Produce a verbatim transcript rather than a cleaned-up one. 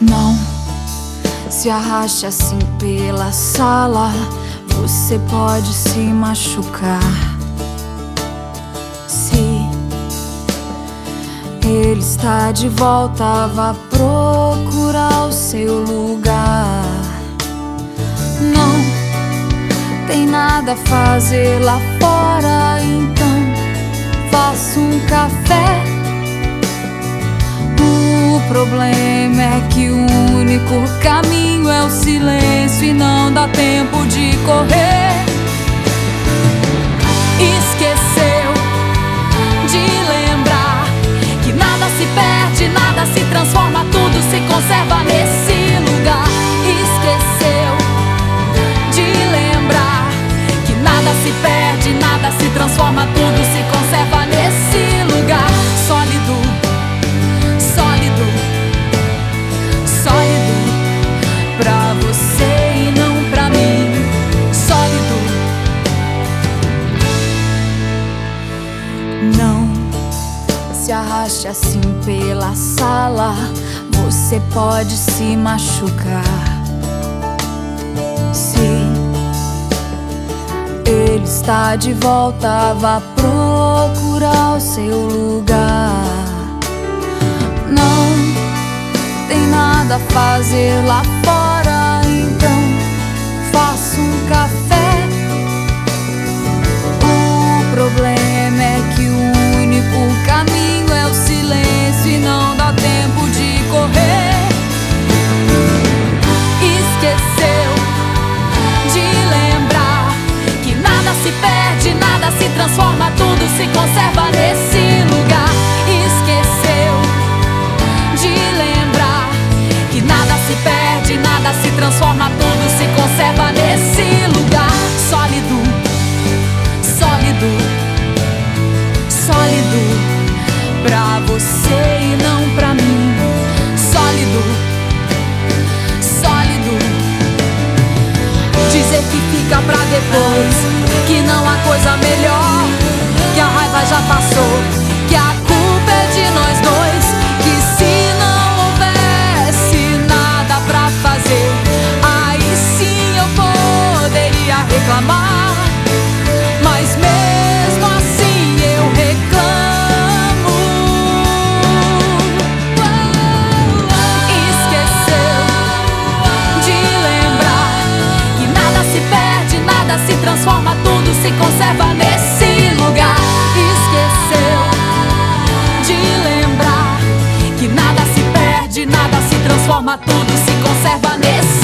Não se arraste assim pela sala, você pode se machucar. Se ele está de volta, vá procurar o seu lugar. Não tem nada a fazer lá fora, então faça um café. O problema é que o único caminho é o silêncio e não dá tempo de correr. Esqueceu de lembrar que nada se perde, nada se transforma, tudo se conserva nesse lugar. Esqueceu de lembrar que nada se perde, nada se transforma, tudo se conserva nesse lugar. Sólido, sólido, sólido, pra você e não pra mim. Sólido. Não se arraste assim pela sala, você pode se machucar. Se ele está de volta, vá procurar o seu lugar. Não tem nada a fazer lá fora, então faça um café. O problema é que o único caminho é o silêncio e não dá tempo de correr. Esqueceu de lembrar que nada se perde, nada se transforma, tudo se conserva nesse lugar. Esqueceu de lembrar que nada se perde, nada se transforma, tudo se conserva nesse lugar. Sólido, sólido, sólido, pra você e não pra mim. Sólido, sólido. Dizer que fica pra depois, que não há coisa melhor, que a raiva já passou, que a culpa é de nós dois, que se não houvesse nada pra fazer, aí sim eu poderia reclamar. Mas mesmo assim eu reclamo. Esqueceu de lembrar que nada se perde, nada se transforma, tudo se conserva nesse lugar. Esqueceu de lembrar que nada se perde, nada se transforma, tudo se conserva nesse